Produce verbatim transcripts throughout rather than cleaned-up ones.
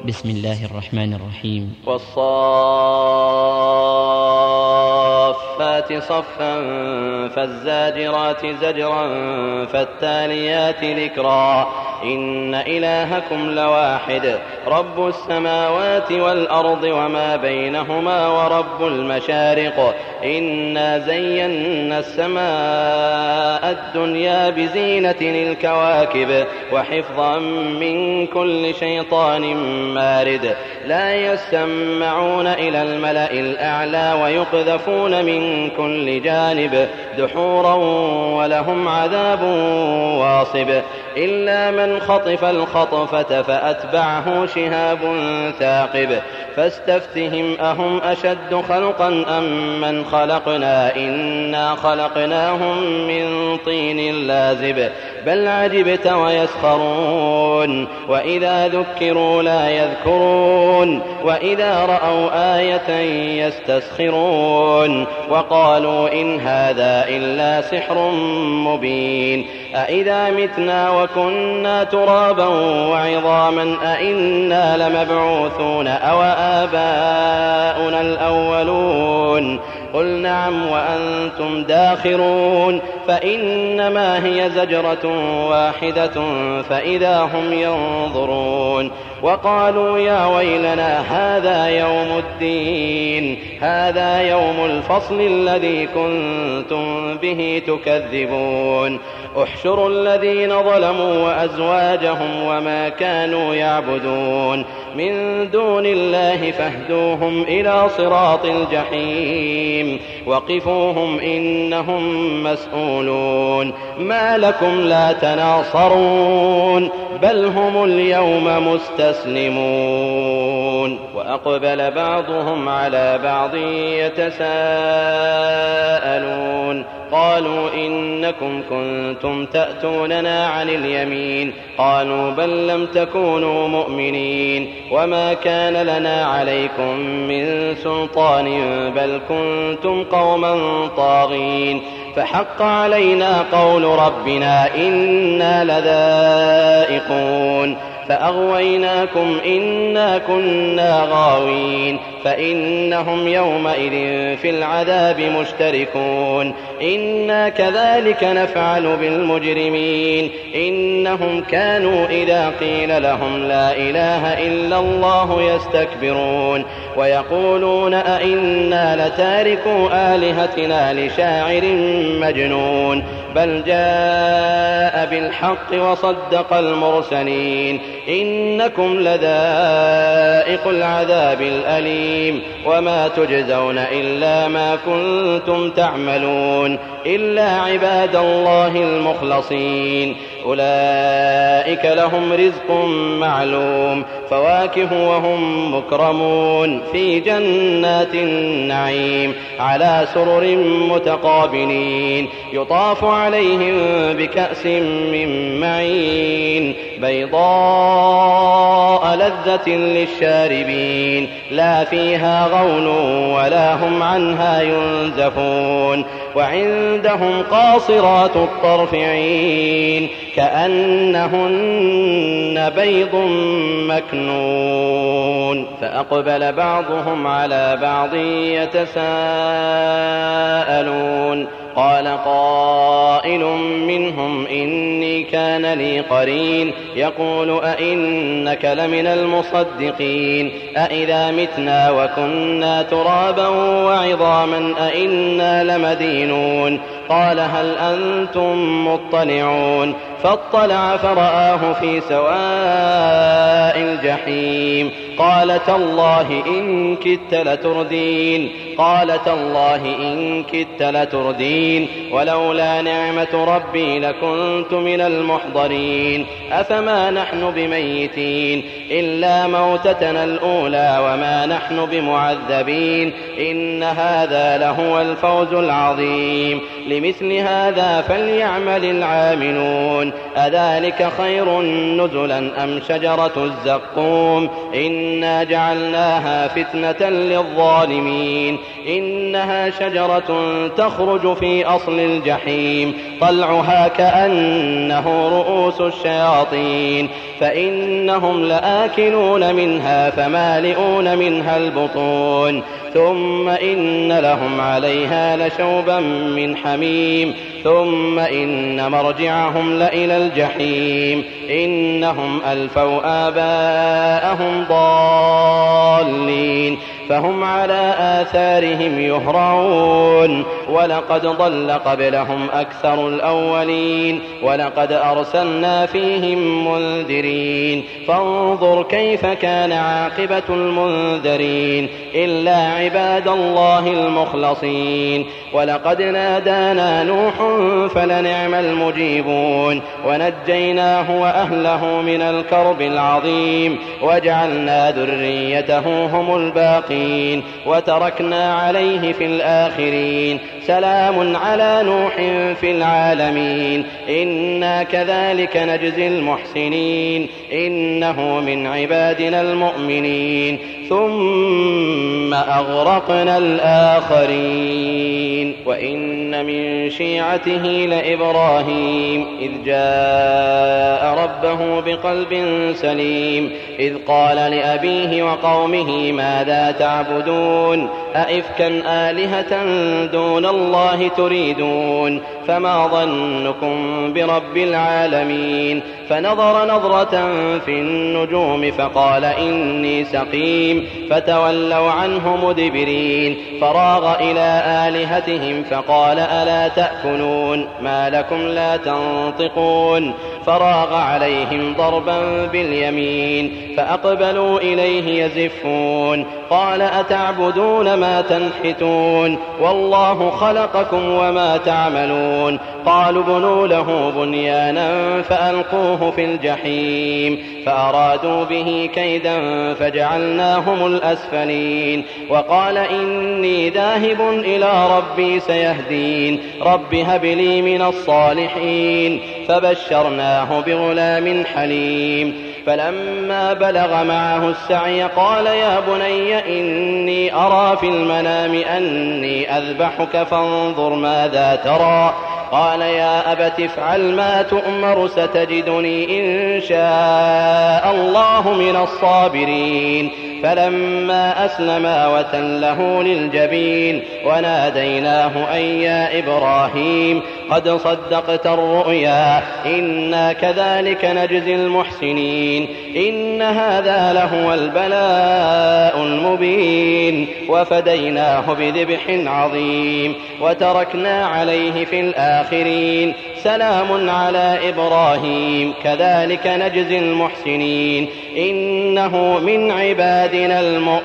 بسم الله الرحمن الرحيم. والصافات صفا فالزاجرات زجرا فالتاليات ذكرا إن إلهكم لواحد رب السماوات والأرض وما بينهما ورب المشارق إنا زينا السماء الدنيا بزينة الكواكب وحفظا من كل شيطان مارد لا يسمعون إلى الملأ الأعلى ويقذفون من كل جانب دحورا ولهم عذاب واصب إلا من خطف الخطفة فأتبعه شهاب ثاقب فاستفتهم أهم أشد خلقا أم من خلقنا إنا خلقناهم من طين لازب بل عجبت ويسخرون وإذا ذكروا لا يذكرون وإذا رأوا آية يستسخرون وقالوا إن هذا إلا سحر مبين أإذا متنا وكنا ترابا وعظاما أإنا لمبعوثون أو آباؤنا الأولون قل نعم وأنتم داخرون فإنما هي زجرة واحدة فإذا هم ينظرون وقالوا يا ويلنا هذا يوم الدين هذا يوم الفصل الذي كنتم به تكذبون احشروا الذين ظلموا وأزواجهم وما كانوا يعبدون من دون الله فاهدوهم إلى صراط الجحيم وقفوهم إنهم مسؤولون ما لكم لا تناصرون بل هم اليوم مستسلمون وأقبل بعضهم على بعض يتساءلون قالوا إنكم كنتم تأتوننا عن اليمين قالوا بل لم تكونوا مؤمنين وما كان لنا عليكم من سلطان بل كنتم قوما طاغين فحق علينا قول ربنا إنا لذائقون فأغويناكم إنا كنا غاوين فإنهم يومئذ في العذاب مشتركون إنا كذلك نفعل بالمجرمين إنهم كانوا إذا قيل لهم لا إله إلا الله يستكبرون ويقولون أئنا لتاركوا آلهتنا لشاعر مجنون بل جاء بالحق وصدق المرسلين إنكم لذائق العذاب الأليم وما تجزون إلا ما كنتم تعملون إلا عباد الله المخلصين أولئك لهم رزق معلوم فواكه وهم مكرمون في جنات النعيم على سرر متقابلين يطاف عليهم بكأس من معين بيضاء لذة للشاربين لا فيها غول ولا هم عنها ينزفون وعندهم قاصرات الطرف عين كأنهن بيض مكنون فأقبل بعضهم على بعض يتساءلون قال قائل منهم إني كان لي قرين يقول أئنك لمن المصدقين أئذا متنا وكنا ترابا وعظاما أئنا لمدينون قال هل أنتم مطلعون فاطلع فرآه في سواء الجحيم قال تالله إن كدت لتردين قال تالله إن كدت لتردين ولولا نعمة ربي لكنت من المحضرين أفما نحن بميتين إلا موتتنا الأولى وما نحن بمعذبين إن هذا لهو الفوز العظيم لمثل هذا فليعمل العاملون أذلك خير نزلا أم شجرة الزقوم إنا جعلناها فتنة للظالمين إنها شجرة تخرج في أصل الجحيم طلعها كأنه رؤوس الشياطين فإنهم لآكلون منها فمالئون منها البطون ثم إن لهم عليها لشوبا من حميم ثم إن مرجعهم لإلى الجحيم إنهم ألفوا آباءهم ضالين فهم على آثارهم يهرعون ولقد ضل قبلهم أكثر الأولين ولقد أرسلنا فيهم منذرين فانظر كيف كان عاقبة المنذرين إلا عباد الله المخلصين ولقد نادانا نوح فلنعم المجيبون ونجيناه وأهله من الكرب العظيم وجعلنا ذريته هم الباقين وتركنا عليه في الآخرين سلام على نوح في العالمين إنا كذلك نجزي المحسنين إنه من عبادنا المؤمنين ثم أغرقنا الآخرين وإن من شيعته لإبراهيم إذ جاء ربه بقلب سليم إذ قال لأبيه وقومه ماذا تعبدون أئفكا آلهة دون الله تريدون فما ظنكم برب العالمين فنظر نظرة في النجوم فقال إني سقيم فتولوا عنه مدبرين فراغ إلى آلهتهم فقال ألا تأكلون ما لكم لا تنطقون فراغ عليهم ضربا باليمين فأقبلوا إليه يزفون قال أتعبدون ما تنحتون والله خلقكم وما تعملون قالوا ابنوا له بنيانا فألقوه في الجحيم فأرادوا به كيدا فجعلناهم الأسفلين وقال إني ذاهب إلى ربي سيهدين رب هب لي من الصالحين فبشرناه بغلام حليم فلما بلغ معه السعي قال يا بني إني أرى في المنام أني أذبحك فانظر ماذا ترى قال يا أبت افعل ما تؤمر ستجدني إن شاء الله من الصابرين فلما أسلما وتله للجبين وناديناه أن يا إبراهيم قد صدقت الرؤيا إنا كذلك نجزي المحسنين إن هذا لهو البلاء المبين وفديناه بذبح عظيم وتركنا عليه في الآخرين سلام على إبراهيم كذلك نجزي المحسنين إنه من عبادنا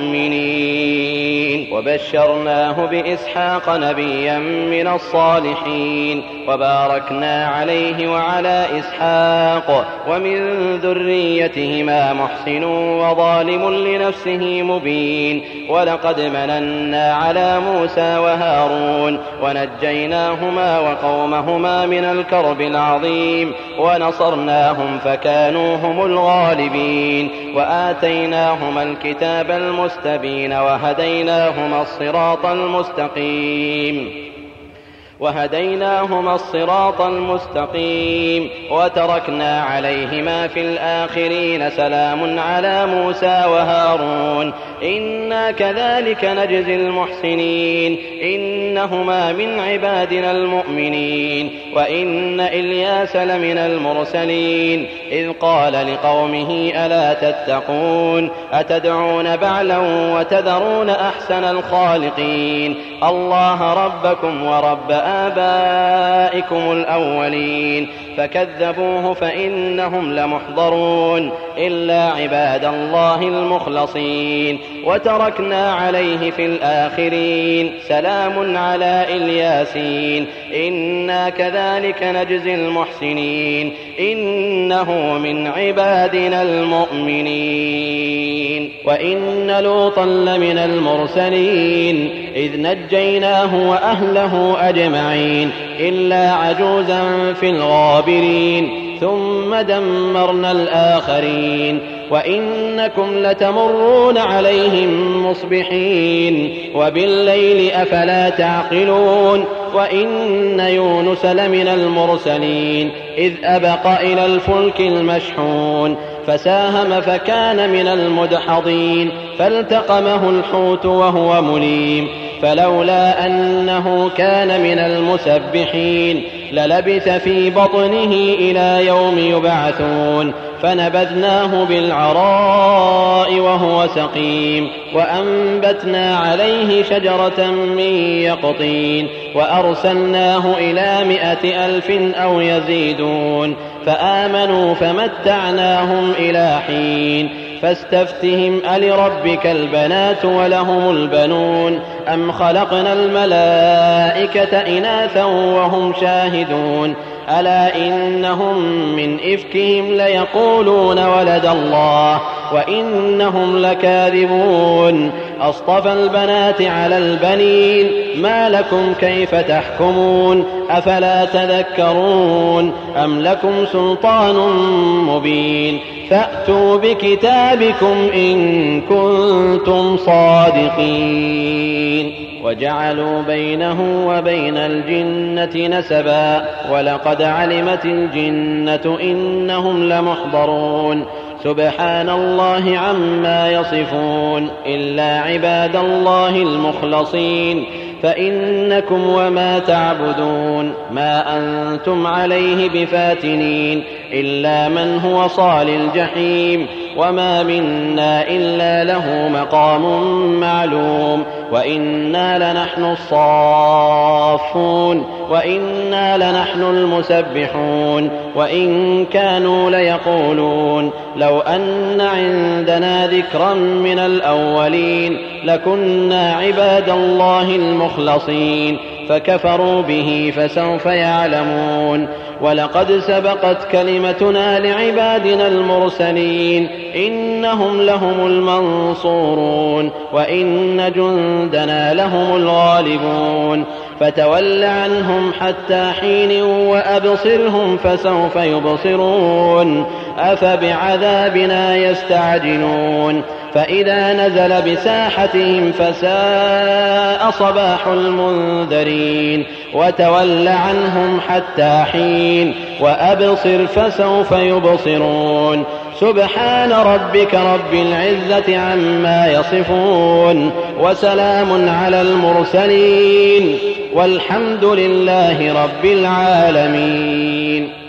المؤمنين وبشرناه بإسحاق نبيا من الصالحين وباركنا عليه وعلى إسحاق ومن ذريتهما محسن وظالم لنفسه مبين ولقد مننا على موسى وهارون ونجيناهما وقومهما من الكرب العظيم ونصرناهم فكانوا هم الغالبين وآتيناهما الكتاب المستبين وهديناهما الصراط المستقيم وهديناهما الصراط المستقيم وتركنا عليهما في الآخرين سلام على موسى وهارون إنا كذلك نجزي المحسنين إنهما من عبادنا المؤمنين وإن إلياس لمن المرسلين إذ قال لقومه ألا تتقون أتدعون بعلا وتذرون أحسن الخالقين الله ربكم ورب آبائكم الأولين فكذبوه فإنهم لمحضرون إلا عباد الله المخلصين وتركنا عليه في الآخرين سلام على إلياسين إنا كذلك نجزي المحسنين إنه من عبادنا المؤمنين وإن لوطا لمن المرسلين إذ نجيناه وأهله أجمعين إلا عجوزا في الغابرين ثم دمرنا الآخرين وإنكم لتمرون عليهم مصبحين وبالليل أفلا تعقلون وإن يونس لمن المرسلين إذ أبق إلى الفلك المشحون فساهم فكان من المدحضين فالتقمه الحوت وهو مليم فلولا أنه كان من المسبحين للبث في بطنه إلى يوم يبعثون فنبذناه بالعراء وهو سقيم وأنبتنا عليه شجرة من يقطين وأرسلناه إلى مائة ألف أو يزيدون فآمنوا فمتعناهم إلى حين فاستفتهم ألربك البنات ولهم البنون أم خلقنا الملائكة إناثا وهم شاهدون ألا إنهم من إفكهم ليقولون ولد الله وإنهم لكاذبون أصطفى البنات على البنين ما لكم كيف تحكمون أفلا تذكرون أم لكم سلطان مبين فأتوا بكتابكم إن كنتم صادقين وجعلوا بينه وبين الجنة نسبا ولقد علمت الجنة إنهم لمحضرون سبحان الله عما يصفون إلا عباد الله المخلصين فإنكم وما تعبدون ما أنتم عليه بفاتنين إلا من هو صال الجحيم وما منا إلا له مقام معلوم وإنا لنحن الصافون وإنا لنحن المسبحون وإن كانوا ليقولون لو أن عندنا ذكرا من الأولين لكنا عباد الله المخلصين فكفروا به فسوف يعلمون ولقد سبقت كلمتنا لعبادنا المرسلين إنهم لهم المنصورون وإن جندنا لهم الغالبون فتول عنهم حتى حين وأبصرهم فسوف يبصرون أفبعذابنا يستعجلون فإذا نزل بساحتهم فساء صباح المنذرين وتول عنهم حتى حين وأبصر فسوف يبصرون سبحان ربك رب العزة عما يصفون وسلام على المرسلين والحمد لله رب العالمين.